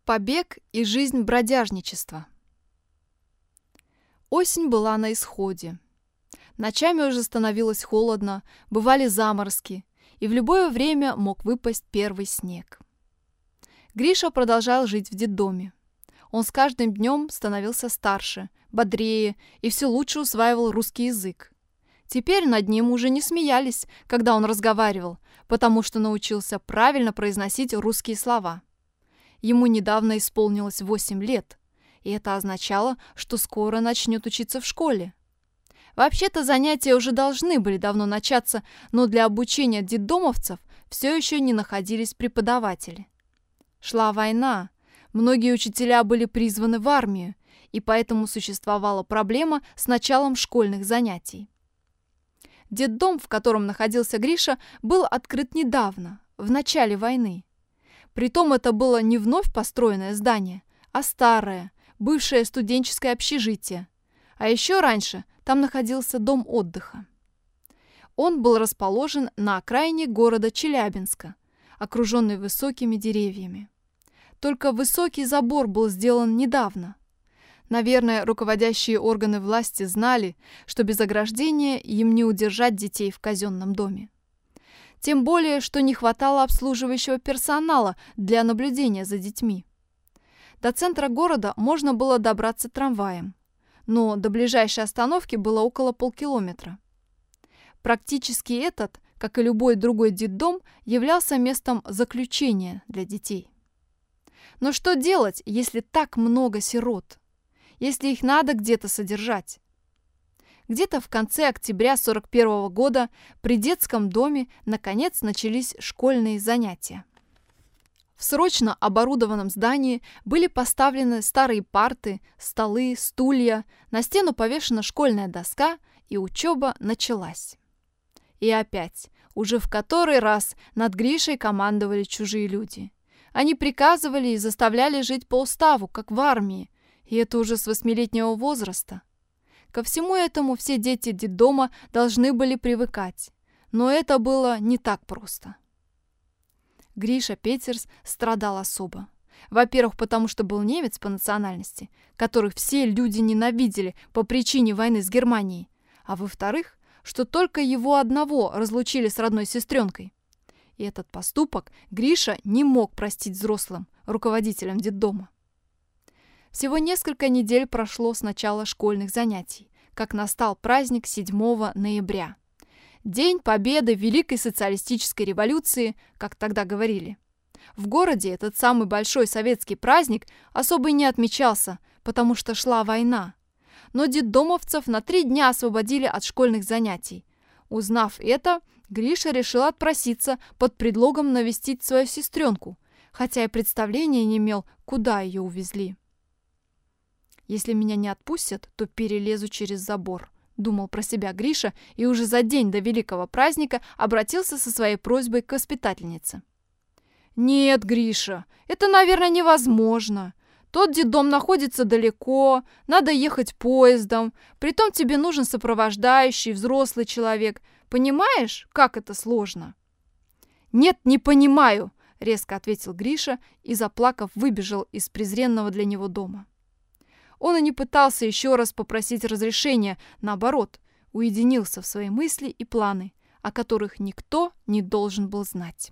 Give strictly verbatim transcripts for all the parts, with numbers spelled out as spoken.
Побег и жизнь бродяжничества. Осень была на исходе. Ночами уже становилось холодно, бывали заморозки, и в любое время мог выпасть первый снег. Гриша продолжал жить в детдоме. Он с каждым днем становился старше, бодрее и все лучше усваивал русский язык. Теперь над ним уже не смеялись, когда он разговаривал, потому что научился правильно произносить русские слова. Ему недавно исполнилось восемь лет, и это означало, что скоро начнет учиться в школе. Вообще-то занятия уже должны были давно начаться, но для обучения детдомовцев все еще не находились преподаватели. Шла война, многие учителя были призваны в армию, и поэтому существовала проблема с началом школьных занятий. Детдом, в котором находился Гриша, был открыт недавно, в начале войны. Притом это было не вновь построенное здание, а старое, бывшее студенческое общежитие. А еще раньше там находился дом отдыха. Он был расположен на окраине города Челябинска, окруженный высокими деревьями. Только высокий забор был сделан недавно. Наверное, руководящие органы власти знали, что без ограждения им не удержать детей в казенном доме. Тем более, что не хватало обслуживающего персонала для наблюдения за детьми. До центра города можно было добраться трамваем, но до ближайшей остановки было около полкилометра. Практически этот, как и любой другой детдом, являлся местом заключения для детей. Но что делать, если так много сирот? Если их надо где-то содержать? Где-то в конце октября сорок первого года при детском доме наконец начались школьные занятия. В срочно оборудованном здании были поставлены старые парты, столы, стулья, на стену повешена школьная доска, и учеба началась. И опять, уже в который раз над Гришей командовали чужие люди. Они приказывали и заставляли жить по уставу, как в армии, и это уже с восьмилетнего возраста. Ко всему этому все дети детдома должны были привыкать, но это было не так просто. Гриша Петерс страдал особо. Во-первых, потому что был немец по национальности, которых все люди ненавидели по причине войны с Германией, а во-вторых, что только его одного разлучили с родной сестренкой. И этот поступок Гриша не мог простить взрослым, руководителям детдома. Всего несколько недель прошло с начала школьных занятий, как настал праздник седьмого ноября. День победы Великой социалистической революции, как тогда говорили. В городе этот самый большой советский праздник особо и не отмечался, потому что шла война. Но детдомовцев на три дня освободили от школьных занятий. Узнав это, Гриша решил отпроситься под предлогом навестить свою сестренку, хотя и представления не имел, куда ее увезли. «Если меня не отпустят, то перелезу через забор», — думал про себя Гриша и уже за день до великого праздника обратился со своей просьбой к воспитательнице. «Нет, Гриша, это, наверное, невозможно. Тот детдом находится далеко, надо ехать поездом, притом тебе нужен сопровождающий, взрослый человек. Понимаешь, как это сложно?» «Нет, не понимаю», — резко ответил Гриша и, заплакав, выбежал из презренного для него дома. Он и не пытался еще раз попросить разрешения, наоборот, уединился в свои мысли и планы, о которых никто не должен был знать.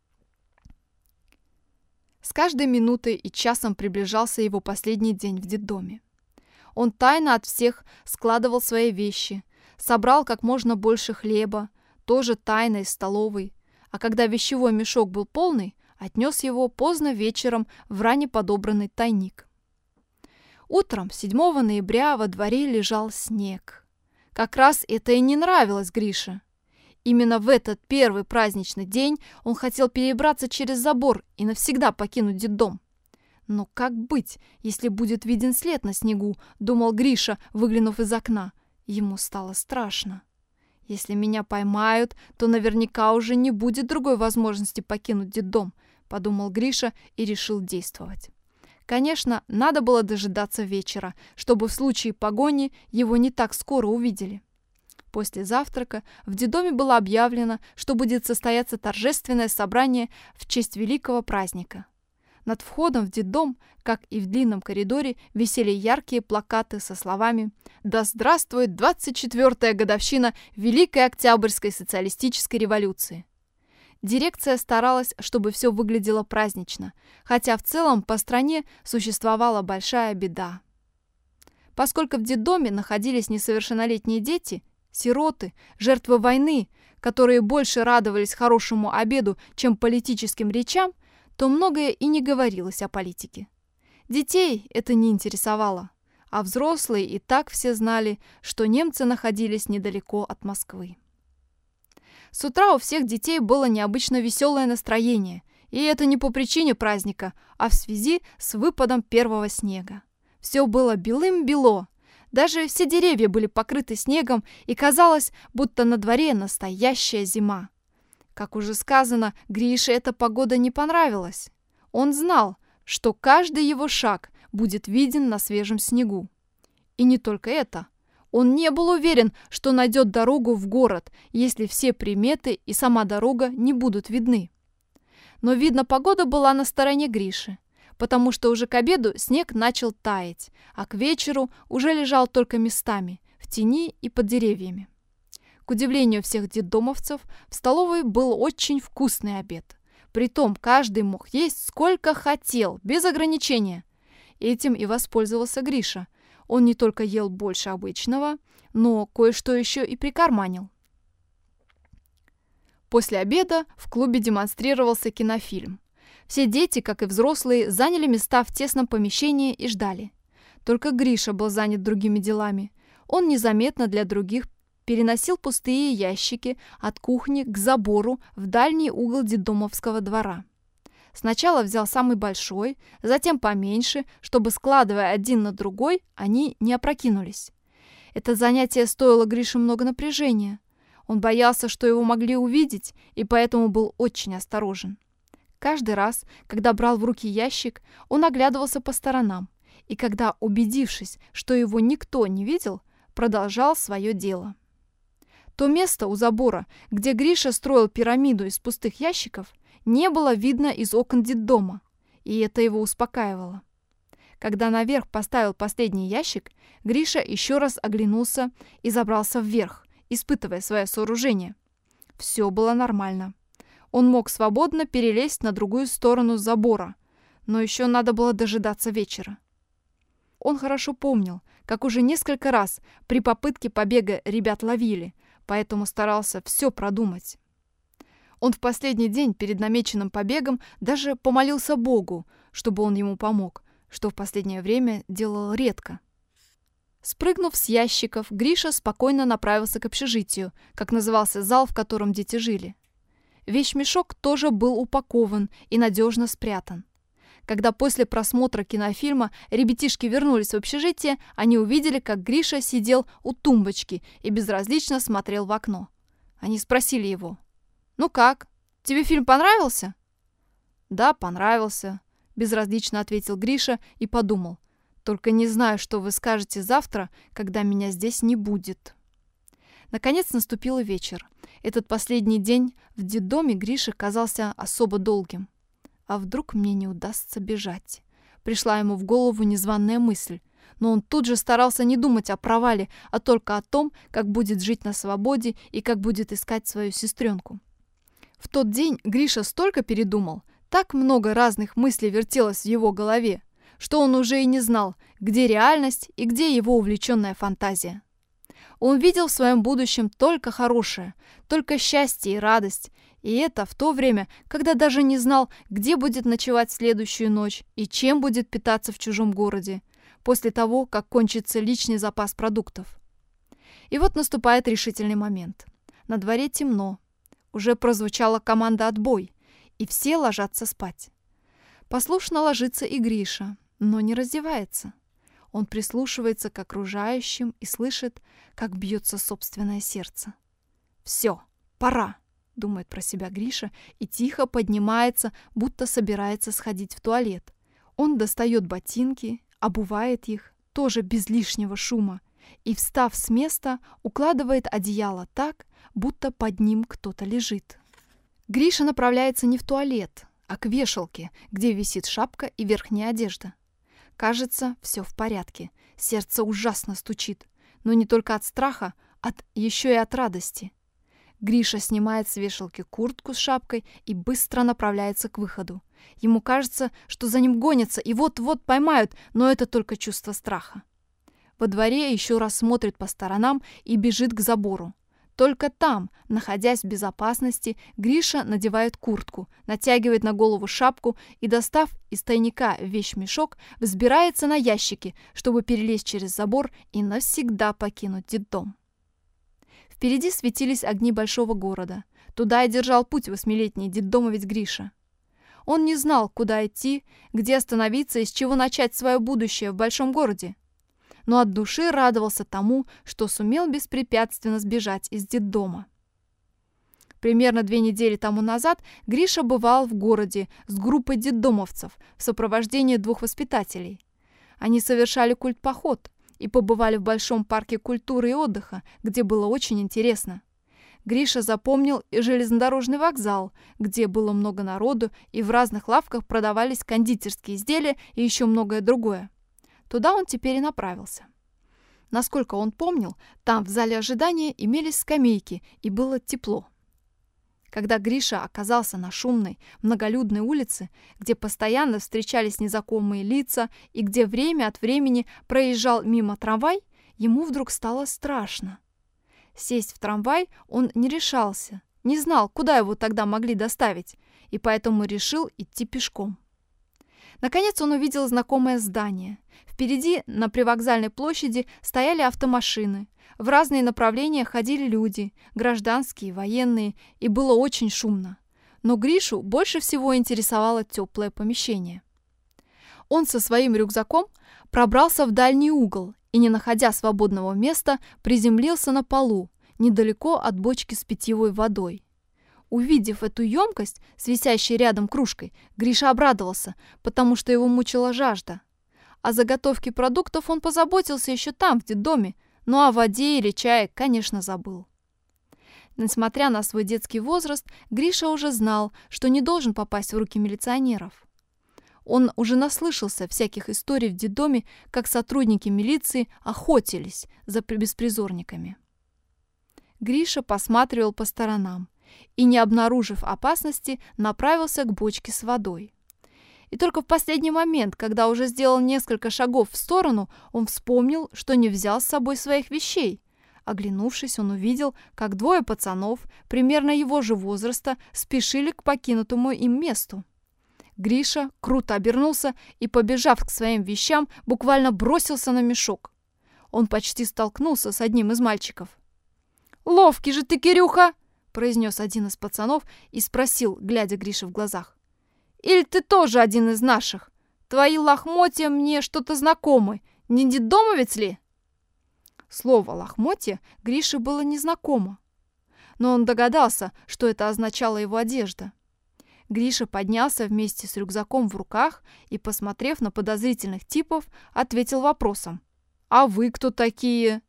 С каждой минутой и часом приближался его последний день в детдоме. Он тайно от всех складывал свои вещи, собрал как можно больше хлеба, тоже тайно из столовой, а когда вещевой мешок был полный, отнес его поздно вечером в ранее подобранный тайник. Утром седьмого ноября во дворе лежал снег. Как раз это и не нравилось Грише. Именно в этот первый праздничный день он хотел перебраться через забор и навсегда покинуть детдом. Но как быть, если будет виден след на снегу, думал Гриша, выглянув из окна. Ему стало страшно. Если меня поймают, то наверняка уже не будет другой возможности покинуть детдом, подумал Гриша и решил действовать. Конечно, надо было дожидаться вечера, чтобы в случае погони его не так скоро увидели. После завтрака в детдоме было объявлено, что будет состояться торжественное собрание в честь великого праздника. Над входом в детдом, как и в длинном коридоре, висели яркие плакаты со словами «Да здравствует двадцать четвёртая годовщина Великой Октябрьской социалистической революции». Дирекция старалась, чтобы все выглядело празднично, хотя в целом по стране существовала большая беда. Поскольку в детдоме находились несовершеннолетние дети, сироты, жертвы войны, которые больше радовались хорошему обеду, чем политическим речам, то многое и не говорилось о политике. Детей это не интересовало, а взрослые и так все знали, что немцы находились недалеко от Москвы. С утра у всех детей было необычно веселое настроение, и это не по причине праздника, а в связи с выпадом первого снега. Все было белым-бело, даже все деревья были покрыты снегом, и казалось, будто на дворе настоящая зима. Как уже сказано, Грише эта погода не понравилась. Он знал, что каждый его шаг будет виден на свежем снегу. И не только это. Он не был уверен, что найдет дорогу в город, если все приметы и сама дорога не будут видны. Но, видно, погода была на стороне Гриши, потому что уже к обеду снег начал таять, а к вечеру уже лежал только местами, в тени и под деревьями. К удивлению всех детдомовцев, в столовой был очень вкусный обед. Притом каждый мог есть сколько хотел, без ограничения. Этим и воспользовался Гриша. Он не только ел больше обычного, но кое-что еще и прикарманил. После обеда в клубе демонстрировался кинофильм. Все дети, как и взрослые, заняли места в тесном помещении и ждали. Только Гриша был занят другими делами. Он незаметно для других переносил пустые ящики от кухни к забору в дальний угол детдомовского двора. Сначала взял самый большой, затем поменьше, чтобы, складывая один на другой, они не опрокинулись. Это занятие стоило Грише много напряжения. Он боялся, что его могли увидеть, и поэтому был очень осторожен. Каждый раз, когда брал в руки ящик, он оглядывался по сторонам, и когда, убедившись, что его никто не видел, продолжал свое дело. То место у забора, где Гриша строил пирамиду из пустых ящиков, не было видно из окон детдома, и это его успокаивало. Когда наверх поставил последний ящик, Гриша еще раз оглянулся и забрался вверх, испытывая свое сооружение. Все было нормально. Он мог свободно перелезть на другую сторону забора, но еще надо было дожидаться вечера. Он хорошо помнил, как уже несколько раз при попытке побега ребят ловили, поэтому старался все продумать. Он в последний день перед намеченным побегом даже помолился Богу, чтобы он ему помог, что в последнее время делал редко. Спрыгнув с ящиков, Гриша спокойно направился к общежитию, как назывался зал, в котором дети жили. Вещмешок тоже был упакован и надежно спрятан. Когда после просмотра кинофильма ребятишки вернулись в общежитие, они увидели, как Гриша сидел у тумбочки и безразлично смотрел в окно. Они спросили его: «Ну как, тебе фильм понравился?» «Да, понравился», — безразлично ответил Гриша и подумал: «Только не знаю, что вы скажете завтра, когда меня здесь не будет». Наконец наступил вечер. Этот последний день в детдоме Грише казался особо долгим. А вдруг мне не удастся бежать? Пришла ему в голову незваная мысль, но он тут же старался не думать о провале, а только о том, как будет жить на свободе и как будет искать свою сестренку. В тот день Гриша столько передумал, так много разных мыслей вертелось в его голове, что он уже и не знал, где реальность и где его увлеченная фантазия. Он видел в своем будущем только хорошее, только счастье и радость, и это в то время, когда даже не знал, где будет ночевать в следующую ночь и чем будет питаться в чужом городе, после того, как кончится личный запас продуктов. И вот наступает решительный момент. На дворе темно. Уже прозвучала команда «Отбой», и все ложатся спать. Послушно ложится и Гриша, но не раздевается. Он прислушивается к окружающим и слышит, как бьется собственное сердце. «Все, пора», — думает про себя Гриша и тихо поднимается, будто собирается сходить в туалет. Он достает ботинки, обувает их, тоже без лишнего шума, и, встав с места, укладывает одеяло так, будто под ним кто-то лежит. Гриша направляется не в туалет, а к вешалке, где висит шапка и верхняя одежда. Кажется, все в порядке. Сердце ужасно стучит. Но не только от страха, от еще и от радости. Гриша снимает с вешалки куртку с шапкой и быстро направляется к выходу. Ему кажется, что за ним гонятся и вот-вот поймают, но это только чувство страха. Во дворе еще раз смотрит по сторонам и бежит к забору. Только там, находясь в безопасности, Гриша надевает куртку, натягивает на голову шапку и, достав из тайника вещмешок, взбирается на ящики, чтобы перелезть через забор и навсегда покинуть детдом. Впереди светились огни большого города. Туда и держал путь восьмилетний детдомовец Гриша. Он не знал, куда идти, где остановиться и с чего начать свое будущее в большом городе. Но от души радовался тому, что сумел беспрепятственно сбежать из детдома. Примерно две недели тому назад Гриша бывал в городе с группой детдомовцев в сопровождении двух воспитателей. Они совершали культ-поход и побывали в Большом парке культуры и отдыха, где было очень интересно. Гриша запомнил и железнодорожный вокзал, где было много народу, и в разных лавках продавались кондитерские изделия и еще многое другое. Туда он теперь и направился. Насколько он помнил, там в зале ожидания имелись скамейки, и было тепло. Когда Гриша оказался на шумной, многолюдной улице, где постоянно встречались незнакомые лица и где время от времени проезжал мимо трамвай, ему вдруг стало страшно. Сесть в трамвай он не решался, не знал, куда его тогда могли доставить, и поэтому решил идти пешком. Наконец он увидел знакомое здание. Впереди на привокзальной площади стояли автомашины. В разные направления ходили люди, гражданские, военные, и было очень шумно. Но Гришу больше всего интересовало теплое помещение. Он со своим рюкзаком пробрался в дальний угол и, не находя свободного места, приземлился на полу, недалеко от бочки с питьевой водой. Увидев эту емкость с висящей рядом кружкой, Гриша обрадовался, потому что его мучила жажда. О заготовке продуктов он позаботился еще там, в детдоме, но о воде или чае, конечно, забыл. Несмотря на свой детский возраст, Гриша уже знал, что не должен попасть в руки милиционеров. Он уже наслышался всяких историй в детдоме, как сотрудники милиции охотились за беспризорниками. Гриша посматривал по сторонам и, не обнаружив опасности, направился к бочке с водой. И только в последний момент, когда уже сделал несколько шагов в сторону, он вспомнил, что не взял с собой своих вещей. Оглянувшись, он увидел, как двое пацанов, примерно его же возраста, спешили к покинутому им месту. Гриша круто обернулся и, побежав к своим вещам, буквально бросился на мешок. Он почти столкнулся с одним из мальчиков. «Ловкий же ты, Кирюха!» — произнес один из пацанов и спросил, глядя Грише в глазах. «Или ты тоже один из наших? Твои лохмотья мне что-то знакомы. Не детдомовец ли?» Слово «лохмотья» Грише было незнакомо, но он догадался, что это означала его одежда. Гриша поднялся вместе с рюкзаком в руках и, посмотрев на подозрительных типов, ответил вопросом. «А вы кто такие?»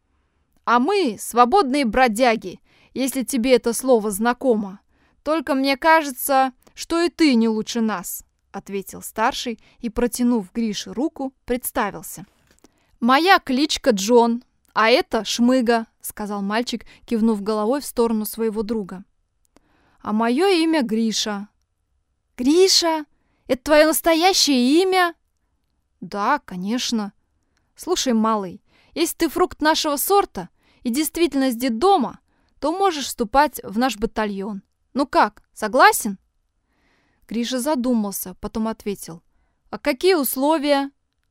«А мы свободные бродяги, если тебе это слово знакомо. Только мне кажется, что и ты не лучше нас», — ответил старший и, протянув Грише руку, представился. «Моя кличка Джон, а это Шмыга», — сказал мальчик, кивнув головой в сторону своего друга. «А мое имя Гриша». «Гриша? Это твое настоящее имя?» «Да, конечно. Слушай, малый, если ты фрукт нашего сорта и действительно с детдома, то можешь вступать в наш батальон. Ну как, согласен?» Гриша задумался, потом ответил. «А какие условия?»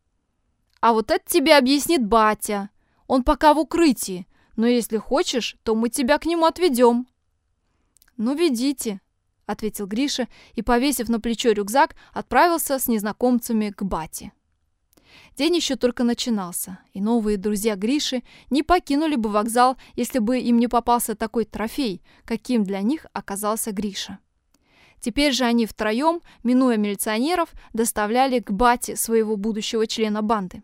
«А вот это тебе объяснит батя. Он пока в укрытии, но если хочешь, то мы тебя к нему отведем». «Ну, ведите», — ответил Гриша и, повесив на плечо рюкзак, отправился с незнакомцами к бате. День еще только начинался, и новые друзья Гриши не покинули бы вокзал, если бы им не попался такой трофей, каким для них оказался Гриша. Теперь же они втроем, минуя милиционеров, доставляли к бате своего будущего члена банды.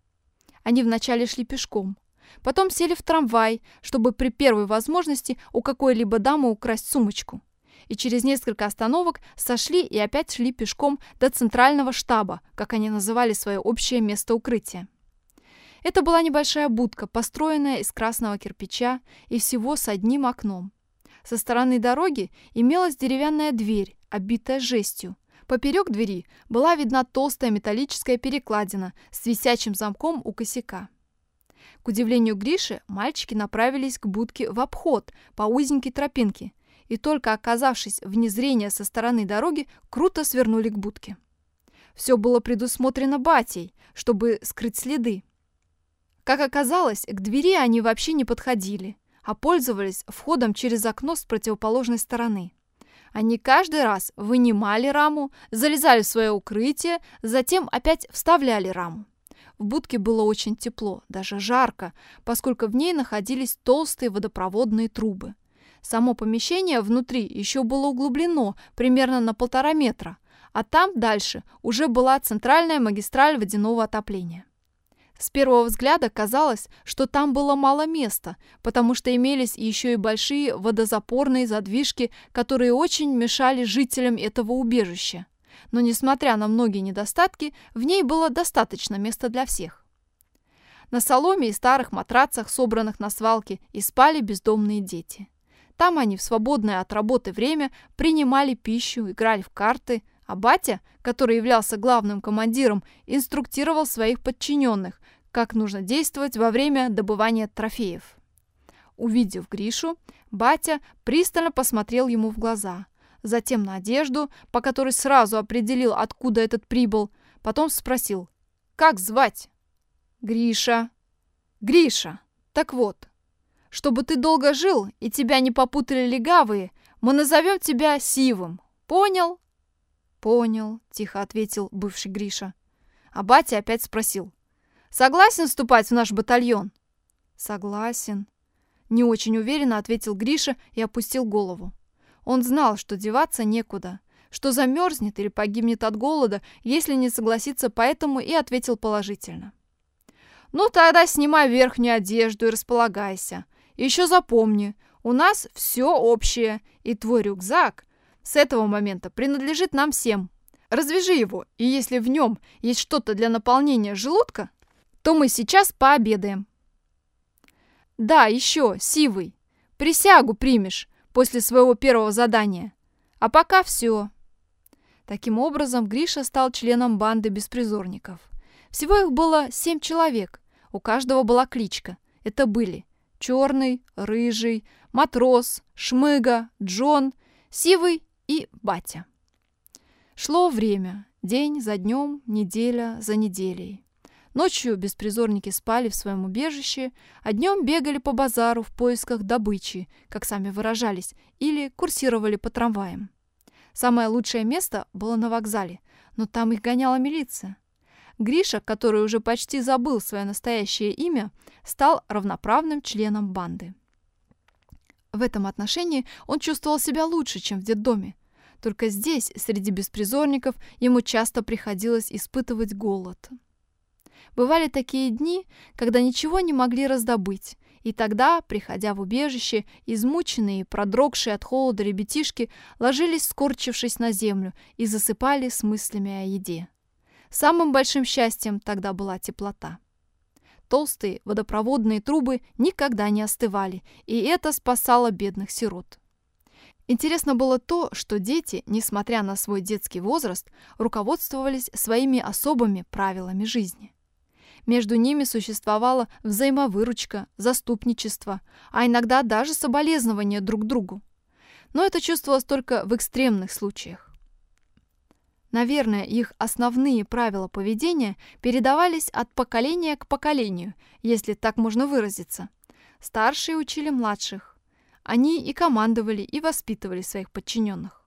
Они вначале шли пешком, потом сели в трамвай, чтобы при первой возможности у какой-либо дамы украсть сумочку. и через несколько остановок сошли и опять шли пешком до центрального штаба, как они называли свое общее место укрытия. Это была небольшая будка, построенная из красного кирпича и всего с одним окном. Со стороны дороги имелась деревянная дверь, оббитая жестью. Поперек двери была видна толстая металлическая перекладина с висячим замком у косяка. К удивлению Гриши, мальчики направились к будке в обход по узенькой тропинке и только оказавшись вне зрения со стороны дороги, круто свернули к будке. Все было предусмотрено батей, чтобы скрыть следы. Как оказалось, к двери они вообще не подходили, а пользовались входом через окно с противоположной стороны. Они каждый раз вынимали раму, залезали в свое укрытие, затем опять вставляли раму. В будке было очень тепло, даже жарко, поскольку в ней находились толстые водопроводные трубы. Само помещение внутри еще было углублено примерно на полтора метра, а там дальше уже была центральная магистраль водяного отопления. С первого взгляда казалось, что там было мало места, потому что имелись еще и большие водозапорные задвижки, которые очень мешали жителям этого убежища. Но, несмотря на многие недостатки, в ней было достаточно места для всех. На соломе и старых матрацах, собранных на свалке, и спали бездомные дети. Там они в свободное от работы время принимали пищу, играли в карты, а батя, который являлся главным командиром, инструктировал своих подчиненных, как нужно действовать во время добывания трофеев. Увидев Гришу, батя пристально посмотрел ему в глаза, затем на одежду, по которой сразу определил, откуда этот прибыл, потом спросил: «Как звать?» «Гриша». «Гриша, так вот, чтобы ты долго жил и тебя не попутали легавые, мы назовем тебя Сивым. Понял?» «Понял», — тихо ответил бывший Гриша. А батя опять спросил: «Согласен вступать в наш батальон?» «Согласен», — не очень уверенно ответил Гриша и опустил голову. Он знал, что деваться некуда, что замерзнет или погибнет от голода, если не согласится, поэтому и ответил положительно. «Ну, тогда снимай верхнюю одежду и располагайся. Еще запомни, у нас все общее, и твой рюкзак с этого момента принадлежит нам всем. Развяжи его, и если в нем есть что-то для наполнения желудка, то мы сейчас пообедаем. Да, еще, Сивый, присягу примешь после своего первого задания. А пока все». Таким образом, Гриша стал членом банды беспризорников. Всего их было семь человек, у каждого была кличка. Это были Черный, Рыжий, Матрос, Шмыга, Джон, Сивый и Батя. Шло время, день за днем, неделя за неделей. Ночью беспризорники спали в своем убежище, а днем бегали по базару в поисках добычи, как сами выражались, или курсировали по трамваям. Самое лучшее место было на вокзале, но там их гоняла милиция. Гриша, который уже почти забыл свое настоящее имя, стал равноправным членом банды. В этом отношении он чувствовал себя лучше, чем в детдоме. Только здесь, среди беспризорников, ему часто приходилось испытывать голод. Бывали такие дни, когда ничего не могли раздобыть, и тогда, приходя в убежище, измученные и продрогшие от холода ребятишки ложились, скорчившись на землю, и засыпали с мыслями о еде. Самым большим счастьем тогда была теплота. Толстые водопроводные трубы никогда не остывали, и это спасало бедных сирот. Интересно было то, что дети, несмотря на свой детский возраст, руководствовались своими особыми правилами жизни. Между ними существовала взаимовыручка, заступничество, а иногда даже соболезнование друг другу. Но это чувствовалось только в экстремных случаях. Наверное, их основные правила поведения передавались от поколения к поколению, если так можно выразиться. Старшие учили младших. Они и командовали, и воспитывали своих подчиненных.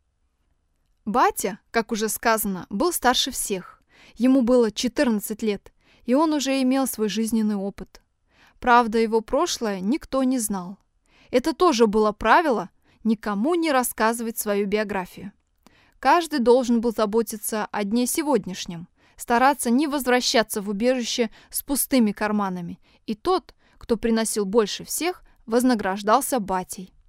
Батя, как уже сказано, был старше всех. Ему было четырнадцать лет, и он уже имел свой жизненный опыт. Правда, его прошлое никто не знал. Это тоже было правило – никому не рассказывать свою биографию. Каждый должен был заботиться о дне сегодняшнем, стараться не возвращаться в убежище с пустыми карманами, и тот, кто приносил больше всех, вознаграждался батей.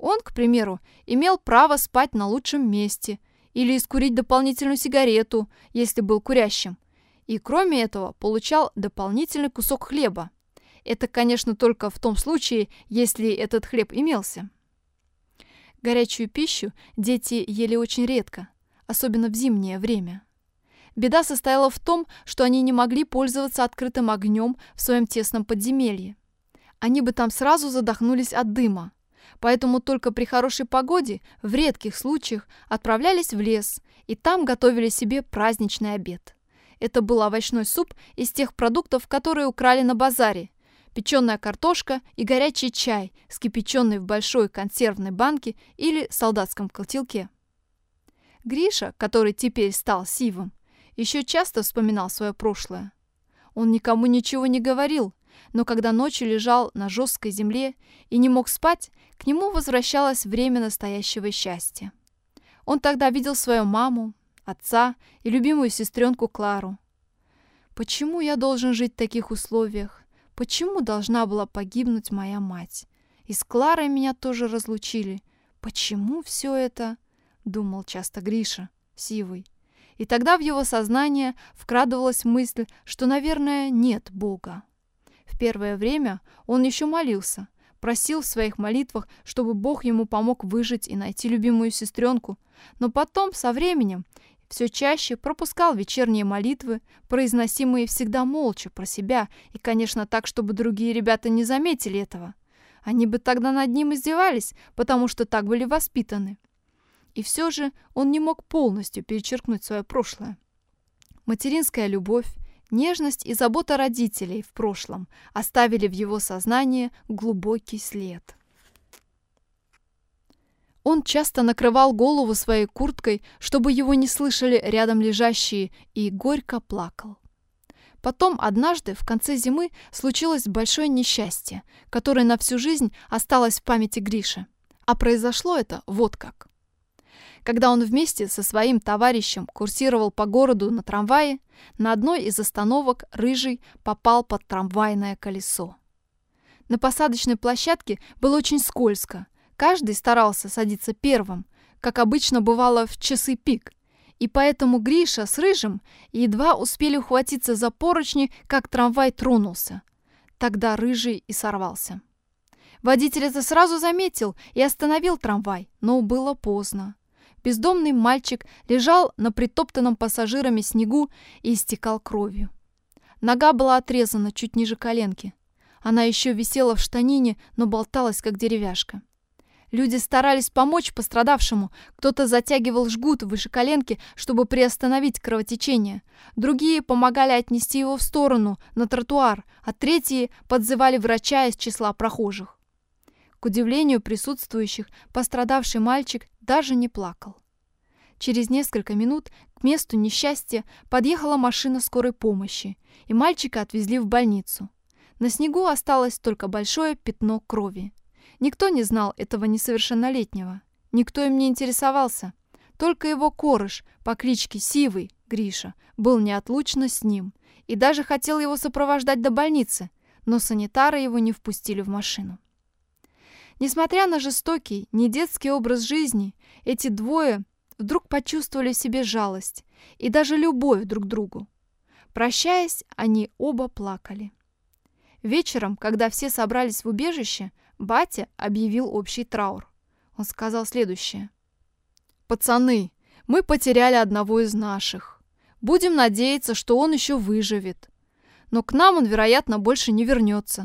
Он, к примеру, имел право спать на лучшем месте или искурить дополнительную сигарету, если был курящим. И кроме этого получал дополнительный кусок хлеба. Это, конечно, только в том случае, если этот хлеб имелся. Горячую пищу дети ели очень редко, особенно в зимнее время. Беда состояла в том, что они не могли пользоваться открытым огнем в своем тесном подземелье. Они бы там сразу задохнулись от дыма. Поэтому только при хорошей погоде, в редких случаях, отправлялись в лес, и там готовили себе праздничный обед. Это был овощной суп из тех продуктов, которые украли на базаре, печеная картошка и горячий чай, скипяченный в большой консервной банке или солдатском котелке. Гриша, который теперь стал сивым, еще часто вспоминал свое прошлое. Он никому ничего не говорил, но когда ночью лежал на жесткой земле и не мог спать, к нему возвращалось время настоящего счастья. Он тогда видел свою маму, отца и любимую сестренку Клару. «Почему я должен жить в таких условиях? Почему должна была погибнуть моя мать? И с Кларой меня тоже разлучили. Почему все это?» — думал часто Гриша, сивый. И тогда в его сознание вкрадывалась мысль, что, наверное, нет Бога. В первое время он еще молился, просил в своих молитвах, чтобы Бог ему помог выжить и найти любимую сестренку, но потом, со временем, все чаще пропускал вечерние молитвы, произносимые всегда молча про себя и, конечно, так, чтобы другие ребята не заметили этого. Они бы тогда над ним издевались, потому что так были воспитаны. И все же он не мог полностью перечеркнуть свое прошлое. Материнская любовь, нежность и забота родителей в прошлом оставили в его сознании глубокий след. Он часто накрывал голову своей курткой, чтобы его не слышали рядом лежащие, и горько плакал. Потом однажды, в конце зимы, случилось большое несчастье, которое на всю жизнь осталось в памяти Гриши. А произошло это вот как. Когда он вместе со своим товарищем курсировал по городу на трамвае, на одной из остановок Рыжий попал под трамвайное колесо. На посадочной площадке было очень скользко. Каждый старался садиться первым, как обычно бывало в часы пик. И поэтому Гриша с Рыжим едва успели ухватиться за поручни, как трамвай тронулся. Тогда Рыжий и сорвался. Водитель это сразу заметил и остановил трамвай, но было поздно. Бездомный мальчик лежал на притоптанном пассажирами снегу и истекал кровью. Нога была отрезана чуть ниже коленки. Она еще висела в штанине, но болталась, как деревяшка. Люди старались помочь пострадавшему. Кто-то затягивал жгут выше коленки, чтобы приостановить кровотечение. Другие помогали отнести его в сторону, на тротуар, а третьи подзывали врача из числа прохожих. К удивлению присутствующих, пострадавший мальчик даже не плакал. Через несколько минут к месту несчастья подъехала машина скорой помощи, и мальчика отвезли в больницу. На снегу осталось только большое пятно крови. Никто не знал этого несовершеннолетнего. Никто им не интересовался. Только его кореш по кличке Сивый, Гриша, был неотлучно с ним и даже хотел его сопровождать до больницы, но санитары его не впустили в машину. Несмотря на жестокий, недетский образ жизни, эти двое вдруг почувствовали в себе жалость и даже любовь друг к другу. Прощаясь, они оба плакали. Вечером, когда все собрались в убежище, батя объявил общий траур. Он сказал следующее. «Пацаны, мы потеряли одного из наших. Будем надеяться, что он еще выживет. Но к нам он, вероятно, больше не вернется».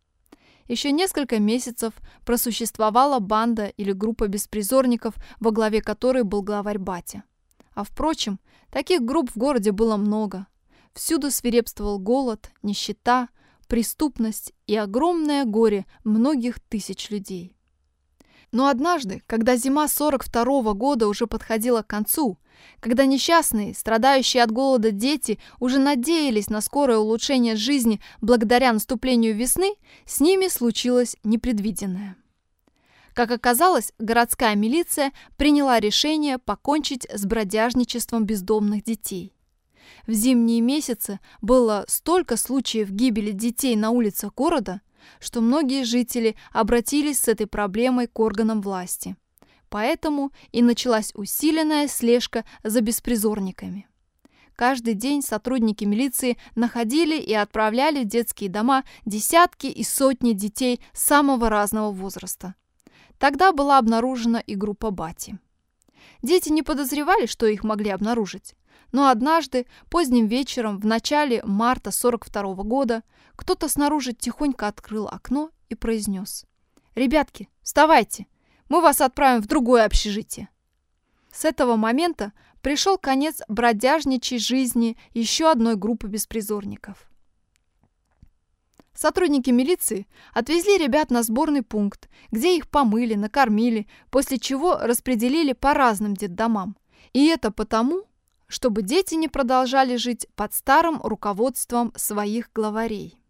Еще несколько месяцев просуществовала банда или группа беспризорников, во главе которой был главарь батя. А впрочем, таких групп в городе было много. Всюду свирепствовал голод, нищета, преступность и огромное горе многих тысяч людей. Но однажды, когда зима сорок второго года уже подходила к концу, когда несчастные, страдающие от голода дети уже надеялись на скорое улучшение жизни благодаря наступлению весны, с ними случилось непредвиденное. Как оказалось, городская милиция приняла решение покончить с бродяжничеством бездомных детей. В зимние месяцы было столько случаев гибели детей на улицах города, что многие жители обратились с этой проблемой к органам власти. Поэтому и началась усиленная слежка за беспризорниками. Каждый день сотрудники милиции находили и отправляли в детские дома десятки и сотни детей самого разного возраста. Тогда была обнаружена и группа Бати. Дети не подозревали, что их могли обнаружить. Но однажды, поздним вечером, в начале марта сорок второго года, кто-то снаружи тихонько открыл окно и произнес: «Ребятки, вставайте, мы вас отправим в другое общежитие». С этого момента пришел конец бродяжничьей жизни еще одной группы беспризорников. Сотрудники милиции отвезли ребят на сборный пункт, где их помыли, накормили, после чего распределили по разным детдомам. И это потому, чтобы дети не продолжали жить под старым руководством своих главарей.